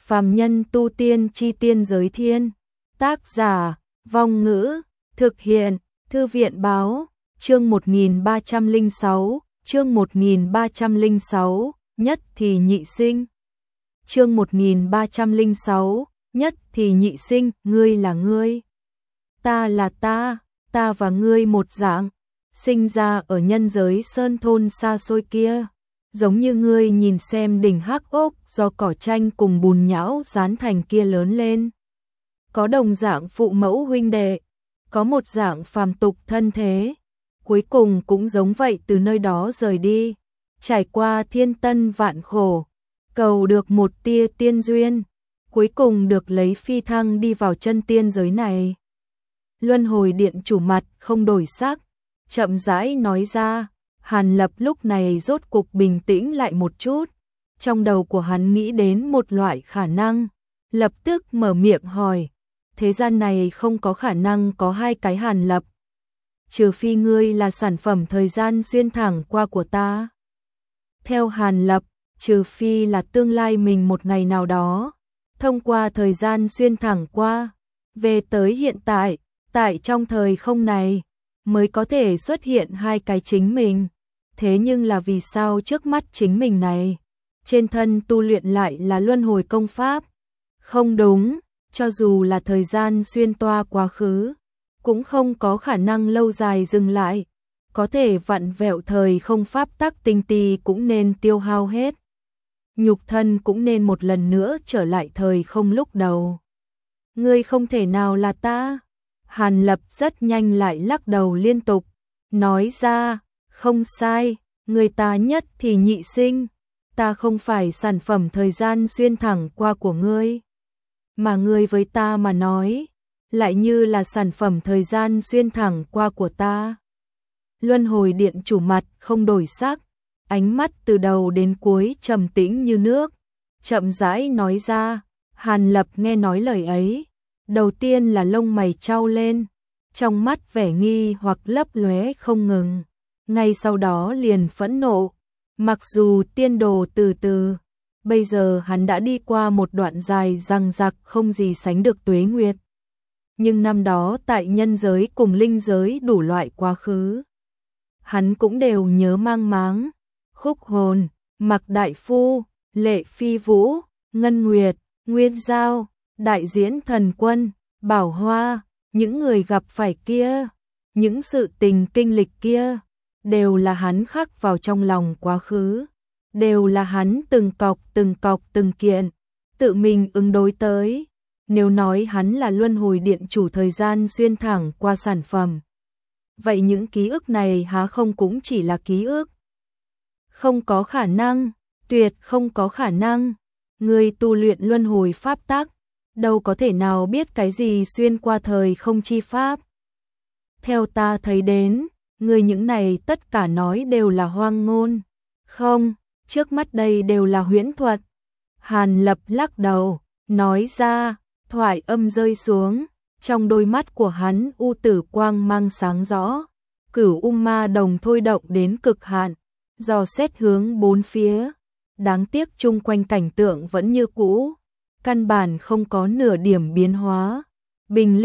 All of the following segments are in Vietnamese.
Phàm nhân tu tiên chi tiên giới thiên. Tác giả, Vong Ngữ, thực hiện, Thư viện báo, chương 1306, chương 1306, nhất thì nhị sinh. Chương 1306, nhất thì nhị sinh, ngươi là ngươi, ta là ta và ngươi một dạng, sinh ra ở nhân giới sơn thôn xa xôi kia. Giống như ngươi nhìn xem đỉnh Hắc Ốc do cỏ tranh cùng bùn nhão dán thành kia lớn lên. Có đồng dạng phụ mẫu huynh đệ, có một dạng phàm tục thân thế, cuối cùng cũng giống vậy từ nơi đó rời đi, trải qua thiên tân vạn khổ, cầu được một tia tiên duyên, cuối cùng được lấy phi thăng đi vào chân tiên giới này. Luân hồi điện chủ mặt không đổi sắc, chậm rãi nói ra. Hàn Lập lúc này rốt cục bình tĩnh lại một chút, trong đầu của hắn nghĩ đến một loại khả năng, lập tức mở miệng hỏi, thế gian này không có khả năng có hai cái Hàn Lập, trừ phi ngươi là sản phẩm thời gian xuyên thẳng qua của ta. Theo Hàn Lập, trừ phi là tương lai mình một ngày nào đó, thông qua thời gian xuyên thẳng qua, về tới hiện tại, tại trong thời không này, mới có thể xuất hiện hai cái chính mình. Thế nhưng là vì sao trước mắt chính mình này, trên thân tu luyện lại là luân hồi công pháp? Không đúng, cho dù là thời gian xuyên toa quá khứ, cũng không có khả năng lâu dài dừng lại, có thể vặn vẹo thời không pháp tắc tinh tì cũng nên tiêu hao hết. Nhục thân cũng nên một lần nữa trở lại thời không lúc đầu. Ngươi không thể nào là ta. Hàn Lập rất nhanh lại lắc đầu liên tục, nói ra, không sai, người ta nhất thì nhị sinh, ta không phải sản phẩm thời gian xuyên thẳng qua của ngươi, mà ngươi với ta mà nói, lại như là sản phẩm thời gian xuyên thẳng qua của ta. Luân hồi điện chủ mặt không đổi sắc, ánh mắt từ đầu đến cuối trầm tĩnh như nước, chậm rãi nói ra. Hàn Lập nghe nói lời ấy, đầu tiên là lông mày chau lên, trong mắt vẻ nghi hoặc lấp lóe không ngừng. Ngay sau đó liền phẫn nộ, mặc dù tiên đồ từ từ, bây giờ hắn đã đi qua một đoạn dài dằng dặc không gì sánh được tuế nguyệt. Nhưng năm đó tại nhân giới cùng linh giới đủ loại quá khứ, hắn cũng đều nhớ mang máng. Khúc Hồn, Mặc Đại Phu, Lệ Phi Vũ, Ngân Nguyệt, Nguyên Giao, Đại Diễn Thần Quân, Bảo Hoa, những người gặp phải kia, những sự tình kinh lịch kia, đều là hắn khắc vào trong lòng quá khứ, đều là hắn từng cọc từng kiện, tự mình ứng đối tới. Nếu nói hắn là luân hồi điện chủ thời gian xuyên thẳng qua sản phẩm, vậy những ký ức này há không cũng chỉ là ký ức? Không có khả năng, tuyệt không có khả năng. Người tu luyện luân hồi pháp tắc, đâu có thể nào biết cái gì xuyên qua thời không chi pháp. Theo ta thấy đến, người những này tất cả nói đều là hoang ngôn. Không, trước mắt đây đều là huyễn thuật. Hàn Lập lắc đầu, nói ra, thoại âm rơi xuống, trong đôi mắt của hắn u tử quang mang sáng rõ, Cửu ma đồng thôi động đến cực hạn, dò xét hướng bốn phía. Đáng tiếc chung quanh cảnh tượng vẫn như cũ, căn bản không có nửa điểm biến hóa. Bình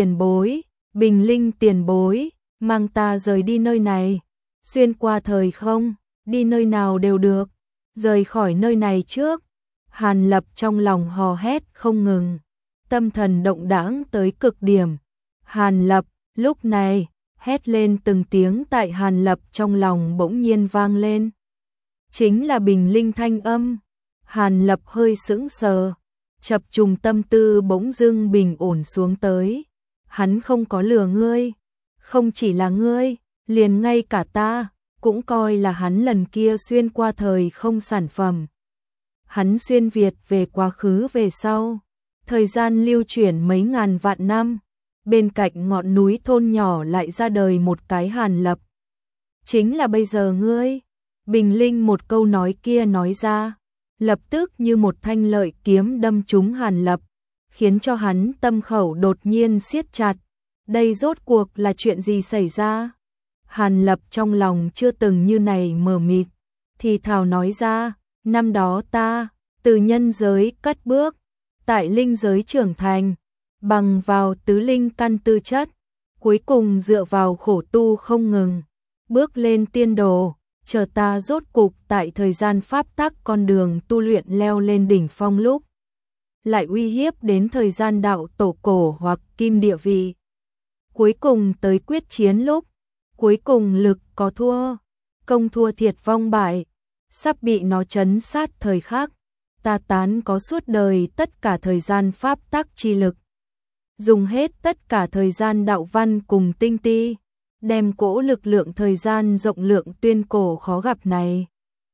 Linh tiền bối, mang ta rời đi nơi này, xuyên qua thời không, đi nơi nào đều được, rời khỏi nơi này trước. Hàn Lập trong lòng hò hét không ngừng, tâm thần động đãng tới cực điểm. Hàn Lập, lúc này, hét lên từng tiếng tại Hàn Lập trong lòng bỗng nhiên vang lên. Chính là Bình Linh thanh âm. Hàn Lập hơi sững sờ, chập trùng tâm tư bỗng dưng bình ổn xuống tới. Hắn không có lừa ngươi, không chỉ là ngươi, liền ngay cả ta, cũng coi là hắn lần kia xuyên qua thời không sản phẩm. Hắn xuyên Việt về quá khứ về sau, thời gian lưu chuyển mấy ngàn vạn năm, bên cạnh ngọn núi thôn nhỏ lại ra đời một cái Hàn Lập. Chính là bây giờ ngươi. Bình Linh một câu nói kia nói ra, lập tức như một thanh lợi kiếm đâm trúng Hàn Lập, khiến cho hắn tâm khẩu đột nhiên siết chặt. Đây rốt cuộc là chuyện gì xảy ra? Hàn Lập trong lòng chưa từng như này mờ mịt, thì thào nói ra, năm đó ta từ nhân giới cất bước, tại linh giới trưởng thành, bằng vào tứ linh căn tư chất, cuối cùng dựa vào khổ tu không ngừng, bước lên tiên đồ, chờ ta rốt cục tại thời gian pháp tắc con đường tu luyện leo lên đỉnh phong lúc, lại uy hiếp đến thời gian đạo tổ cổ hoặc kim địa vị. Cuối cùng tới quyết chiến lúc, cuối cùng lực có thua, công thua thiệt vong bại, sắp bị nó trấn sát thời khắc, ta tán có suốt đời tất cả thời gian pháp tắc chi lực, dùng hết tất cả thời gian đạo văn cùng tinh ti, đem cỗ lực lượng thời gian rộng lượng tuyên cổ khó gặp này,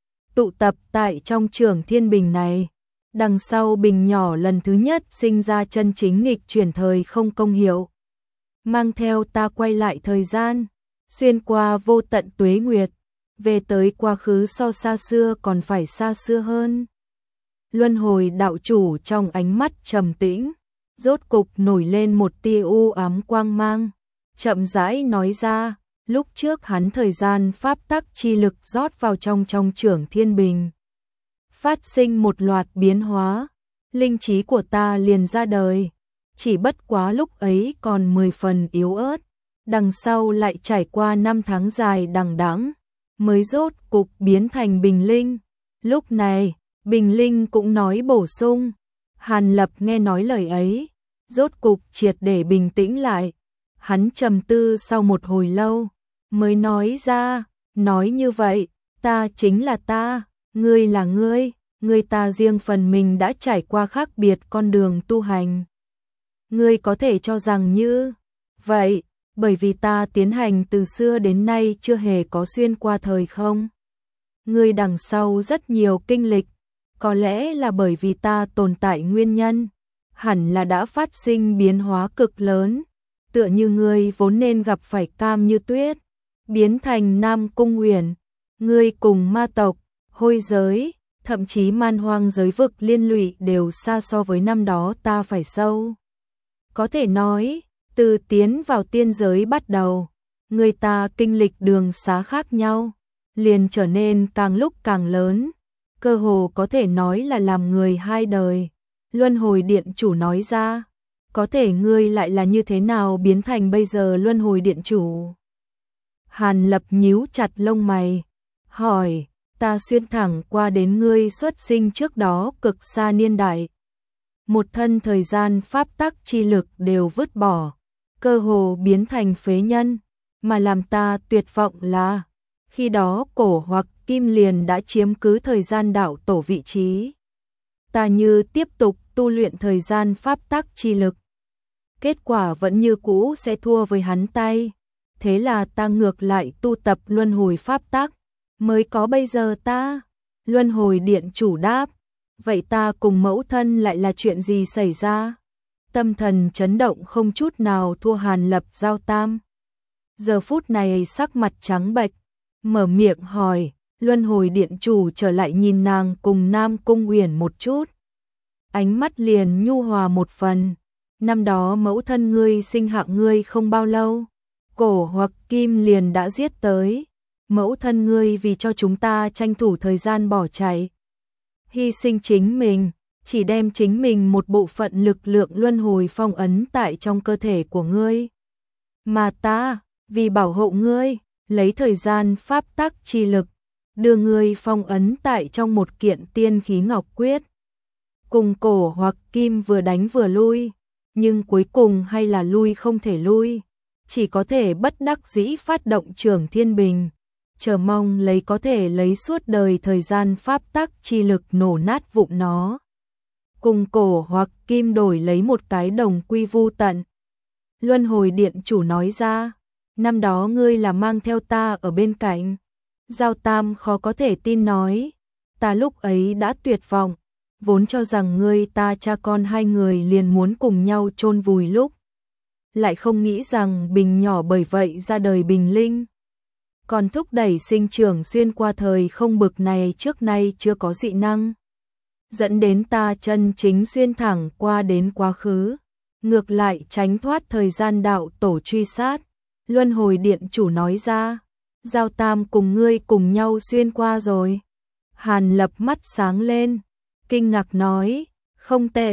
tụ tập tại trong trường thiên bình này. Đằng sau bình nhỏ lần thứ nhất sinh ra chân chính nghịch chuyển thời không công hiệu, mang theo ta quay lại thời gian, xuyên qua vô tận tuế nguyệt, về tới quá khứ so xa xưa còn phải xa xưa hơn. Luân hồi đạo chủ trong ánh mắt trầm tĩnh, rốt cục nổi lên một tia u ám quang mang, chậm rãi nói ra, lúc trước hắn thời gian pháp tắc chi lực rót vào trong trưởng thiên bình, phát sinh một loạt biến hóa, linh trí của ta liền ra đời, chỉ bất quá lúc ấy còn 10 phần yếu ớt, đằng sau lại trải qua 5 tháng dài đằng đẵng, mới rốt cục biến thành bình linh. Lúc này, bình linh cũng nói bổ sung, Hàn Lập nghe nói lời ấy, rốt cục triệt để bình tĩnh lại, hắn trầm tư sau một hồi lâu, mới nói ra, nói như vậy, ta chính là ta, ngươi là ngươi ta riêng phần mình đã trải qua khác biệt con đường tu hành. Ngươi có thể cho rằng như vậy, bởi vì ta tiến hành từ xưa đến nay chưa hề có xuyên qua thời không. Ngươi đằng sau rất nhiều kinh lịch, có lẽ là bởi vì ta tồn tại nguyên nhân, hẳn là đã phát sinh biến hóa cực lớn, tựa như ngươi vốn nên gặp phải Cam Như Tuyết, biến thành Nam Cung Uyển, ngươi cùng ma tộc, hôi giới, thậm chí man hoang giới vực liên lụy đều xa so với năm đó ta phải sâu. Có thể nói, từ tiến vào tiên giới bắt đầu, người ta kinh lịch đường xá khác nhau, liền trở nên càng lúc càng lớn, cơ hồ có thể nói là làm người hai đời. Luân hồi điện chủ nói ra, có thể ngươi lại là như thế nào biến thành bây giờ luân hồi điện chủ? Hàn Lập nhíu chặt lông mày, hỏi, ta xuyên thẳng qua đến ngươi xuất sinh trước đó cực xa niên đại. Một thân thời gian pháp tắc chi lực đều vứt bỏ, cơ hồ biến thành phế nhân, mà làm ta tuyệt vọng là, khi đó cổ hoặc kim liền đã chiếm cứ thời gian đạo tổ vị trí. Ta như tiếp tục tu luyện thời gian pháp tắc chi lực. Kết quả vẫn như cũ sẽ thua với hắn tay, thế là ta ngược lại tu tập luân hồi pháp tắc, mới có bây giờ ta. Luân hồi điện chủ đáp, vậy ta cùng mẫu thân lại là chuyện gì xảy ra? Tâm thần chấn động không chút nào thua Hàn Lập Giao Tam. Giờ phút này sắc mặt trắng bệch, mở miệng hỏi, luân hồi điện chủ trở lại nhìn nàng cùng Nam Cung Uyển một chút. Ánh mắt liền nhu hòa một phần, năm đó mẫu thân ngươi sinh hạ ngươi không bao lâu, cổ hoặc kim liền đã giết tới, mẫu thân ngươi vì cho chúng ta tranh thủ thời gian bỏ chạy, hy sinh chính mình, chỉ đem chính mình một bộ phận lực lượng luân hồi phong ấn tại trong cơ thể của ngươi. Mà ta, vì bảo hộ ngươi, lấy thời gian pháp tắc chi lực, đưa ngươi phong ấn tại trong một kiện tiên khí ngọc quyết. Cùng cổ hoặc kim vừa đánh vừa lui, nhưng cuối cùng hay là lui không thể lui, chỉ có thể bất đắc dĩ phát động trưởng thiên bình, chờ mong lấy có thể lấy suốt đời thời gian pháp tắc chi lực nổ nát vụn nó. Cùng cổ hoặc kim đổi lấy một cái đồng quy vu tận. Luân hồi điện chủ nói ra, năm đó ngươi là mang theo ta ở bên cạnh. Giao Tam khó có thể tin nói, ta lúc ấy đã tuyệt vọng, vốn cho rằng ngươi ta cha con hai người liền muốn cùng nhau chôn vùi lúc. Lại không nghĩ rằng bình nhỏ bởi vậy ra đời bình linh. Còn thúc đẩy sinh trưởng xuyên qua thời không bực này trước nay chưa có dị năng. Dẫn đến ta chân chính xuyên thẳng qua đến quá khứ. Ngược lại tránh thoát thời gian đạo tổ truy sát. Luân hồi điện chủ nói ra, Giao Tam cùng ngươi cùng nhau xuyên qua rồi. Hàn Lập mắt sáng lên, kinh ngạc nói, không tệ.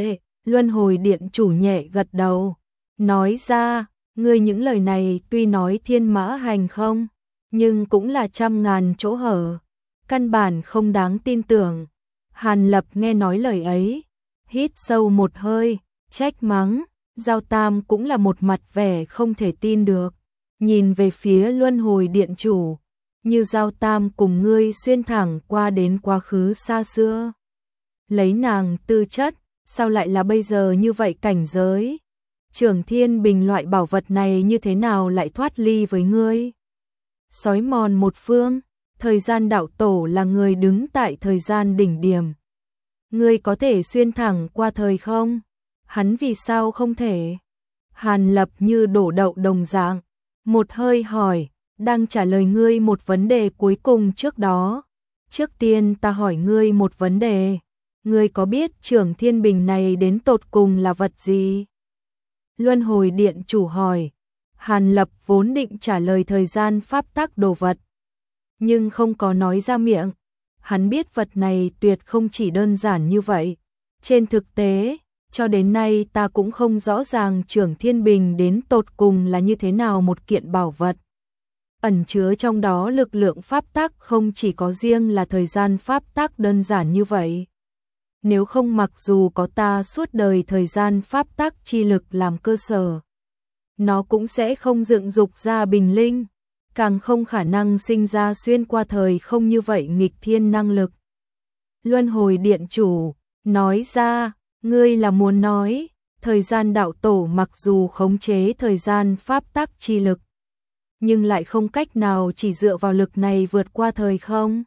Luân hồi điện chủ nhẹ gật đầu, nói ra, ngươi những lời này tuy nói thiên mã hành không, nhưng cũng là trăm ngàn chỗ hở, căn bản không đáng tin tưởng. Hàn Lập nghe nói lời ấy, hít sâu một hơi, trách mắng, Giao Tam cũng là một mặt vẻ không thể tin được, nhìn về phía Luân hồi điện chủ, như Giao Tam cùng ngươi xuyên thẳng qua đến quá khứ xa xưa. Lấy nàng tư chất, sao lại là bây giờ như vậy cảnh giới? Trưởng Thiên Bình loại bảo vật này như thế nào lại thoát ly với ngươi? Sói mòn một phương, thời gian đạo tổ là người đứng tại thời gian đỉnh điểm. Ngươi có thể xuyên thẳng qua thời không? Hắn vì sao không thể? Hàn Lập như đổ đậu đồng dạng, một hơi hỏi, đang trả lời ngươi một vấn đề cuối cùng trước đó. Trước tiên ta hỏi ngươi một vấn đề, ngươi có biết Trưởng Thiên Bình này đến tột cùng là vật gì? Luân hồi điện chủ hỏi. Hàn Lập vốn định trả lời thời gian pháp tắc đồ vật, nhưng không có nói ra miệng. Hắn biết vật này tuyệt không chỉ đơn giản như vậy. Trên thực tế, cho đến nay ta cũng không rõ ràng Trưởng Thiên Bình đến tột cùng là như thế nào một kiện bảo vật. Ẩn chứa trong đó lực lượng pháp tắc không chỉ có riêng là thời gian pháp tắc đơn giản như vậy. Nếu không, mặc dù có ta suốt đời thời gian pháp tắc chi lực làm cơ sở, nó cũng sẽ không dựng dục ra bình linh, càng không khả năng sinh ra xuyên qua thời không như vậy nghịch thiên năng lực. Luân hồi điện chủ nói ra, ngươi là muốn nói, thời gian đạo tổ mặc dù khống chế thời gian pháp tắc chi lực, nhưng lại không cách nào chỉ dựa vào lực này vượt qua thời không?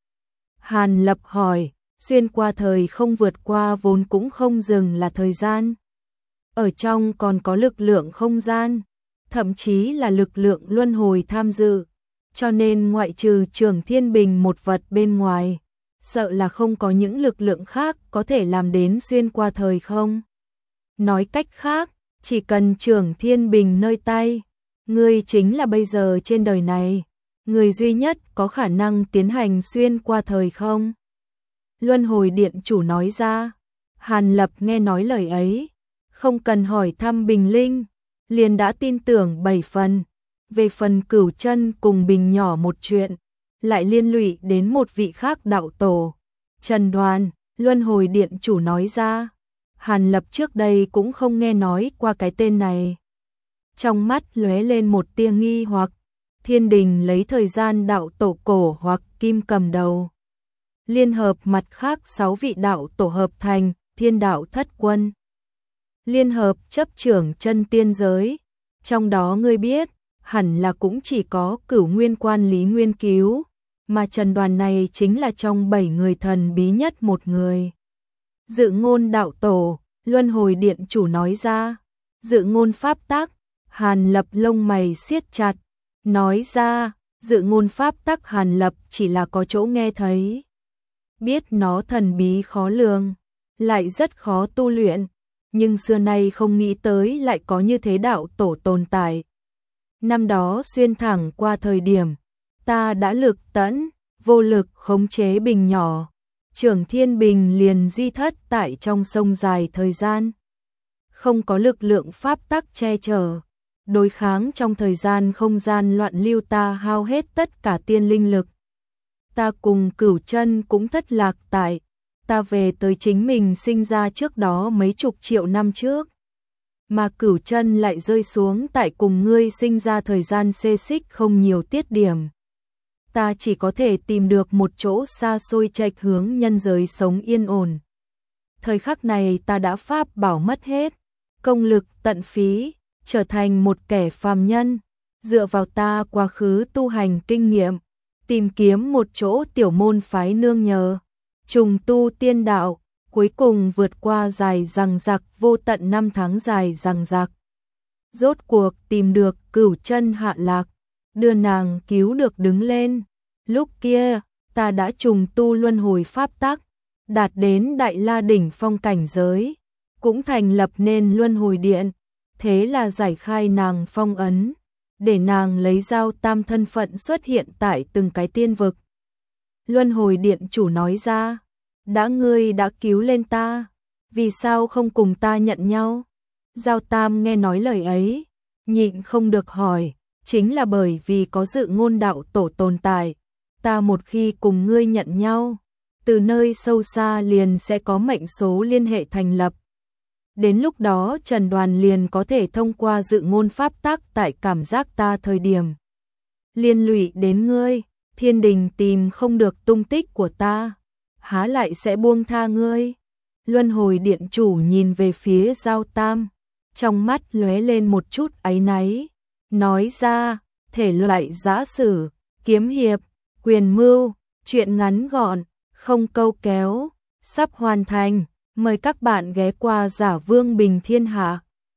Hàn Lập hỏi, xuyên qua thời không vượt qua vốn cũng không dừng là thời gian. Ở trong còn có lực lượng không gian, thậm chí là lực lượng luân hồi tham dự, cho nên ngoại trừ Trưởng Thiên Bình một vật bên ngoài, sợ là không có những lực lượng khác có thể làm đến xuyên qua thời không. Nói cách khác, chỉ cần Trưởng Thiên Bình nơi tay, ngươi chính là bây giờ trên đời này, người duy nhất có khả năng tiến hành xuyên qua thời không. Luân hồi điện chủ nói ra. Hàn Lập nghe nói lời ấy, không cần hỏi thăm Bình Linh, liền đã tin tưởng 7 phần. Về phần Cửu Chân cùng Bình nhỏ một chuyện, lại liên lụy đến một vị khác đạo tổ, Trần Đoàn. Luân hồi điện chủ nói ra. Hàn Lập trước đây cũng không nghe nói qua cái tên này. Trong mắt lóe lên một tia nghi hoặc. Thiên Đình lấy thời gian đạo tổ cổ hoặc kim cầm đầu, liên hợp mặt khác 6 vị đạo tổ hợp thành Thiên Đạo Thất Quân, liên hợp chấp trưởng chân tiên giới. Trong đó ngươi biết, hẳn là cũng chỉ có Cửu Nguyên Quan Lý Nguyên Cứu, mà Trần Đoàn này chính là trong 7 người thần bí nhất một người. Dự ngôn đạo tổ, Luân hồi điện chủ nói ra. Dự ngôn pháp tắc. Hàn Lập lông mày siết chặt, nói ra, dự ngôn pháp tắc. Hàn Lập chỉ là có chỗ nghe thấy, biết nó thần bí khó lường, lại rất khó tu luyện, nhưng xưa nay không nghĩ tới lại có như thế đạo tổ tồn tại. Năm đó xuyên thẳng qua thời điểm, ta đã lực tẫn, vô lực khống chế Bình nhỏ, Trưởng Thiên Bình liền di thất tại trong sông dài thời gian. Không có lực lượng pháp tắc che chở, đối kháng trong thời gian không gian loạn lưu, ta hao hết tất cả tiên linh lực. Ta cùng Cửu Chân cũng thất lạc tại, ta về tới chính mình sinh ra trước đó mấy chục triệu năm trước. Mà Cửu Chân lại rơi xuống tại cùng ngươi sinh ra thời gian xê xích không nhiều tiết điểm. Ta chỉ có thể tìm được một chỗ xa xôi chệch hướng nhân giới sống yên ổn. Thời khắc này ta đã pháp bảo mất hết, công lực tận phí, trở thành một kẻ phàm nhân, dựa vào ta quá khứ tu hành kinh nghiệm, tìm kiếm một chỗ tiểu môn phái nương nhờ, trùng tu tiên đạo, cuối cùng vượt qua dài dằng dặc vô tận năm tháng dài dằng dặc. Rốt cuộc tìm được Cửu Chân hạ lạc, đưa nàng cứu được đứng lên. Lúc kia, ta đã trùng tu luân hồi pháp tắc, đạt đến Đại La đỉnh phong cảnh giới, cũng thành lập nên luân hồi điện, thế là giải khai nàng phong ấn, để nàng lấy Giao Tam thân phận xuất hiện tại từng cái tiên vực. Luân hồi điện chủ nói ra, đã ngươi đã cứu lên ta, vì sao không cùng ta nhận nhau? Giao Tam nghe nói lời ấy, nhịn không được hỏi, chính là bởi vì có dự ngôn đạo tổ tồn tại, ta một khi cùng ngươi nhận nhau, từ nơi sâu xa liền sẽ có mệnh số liên hệ thành lập. Đến lúc đó Trần Đoàn liền có thể thông qua dự ngôn pháp tắc tại cảm giác ta thời điểm liên lụy đến ngươi, thiên đình tìm không được tung tích của ta, há lại sẽ buông tha ngươi. Luân hồi điện chủ nhìn về phía Giao Tam, trong mắt lóe lên một chút áy náy, nói ra, thể loại giã sử, kiếm hiệp, quyền mưu, truyện ngắn gọn, không câu kéo, sắp hoàn thành, mời các bạn ghé qua Giả Vương Bình Thiên Hạ.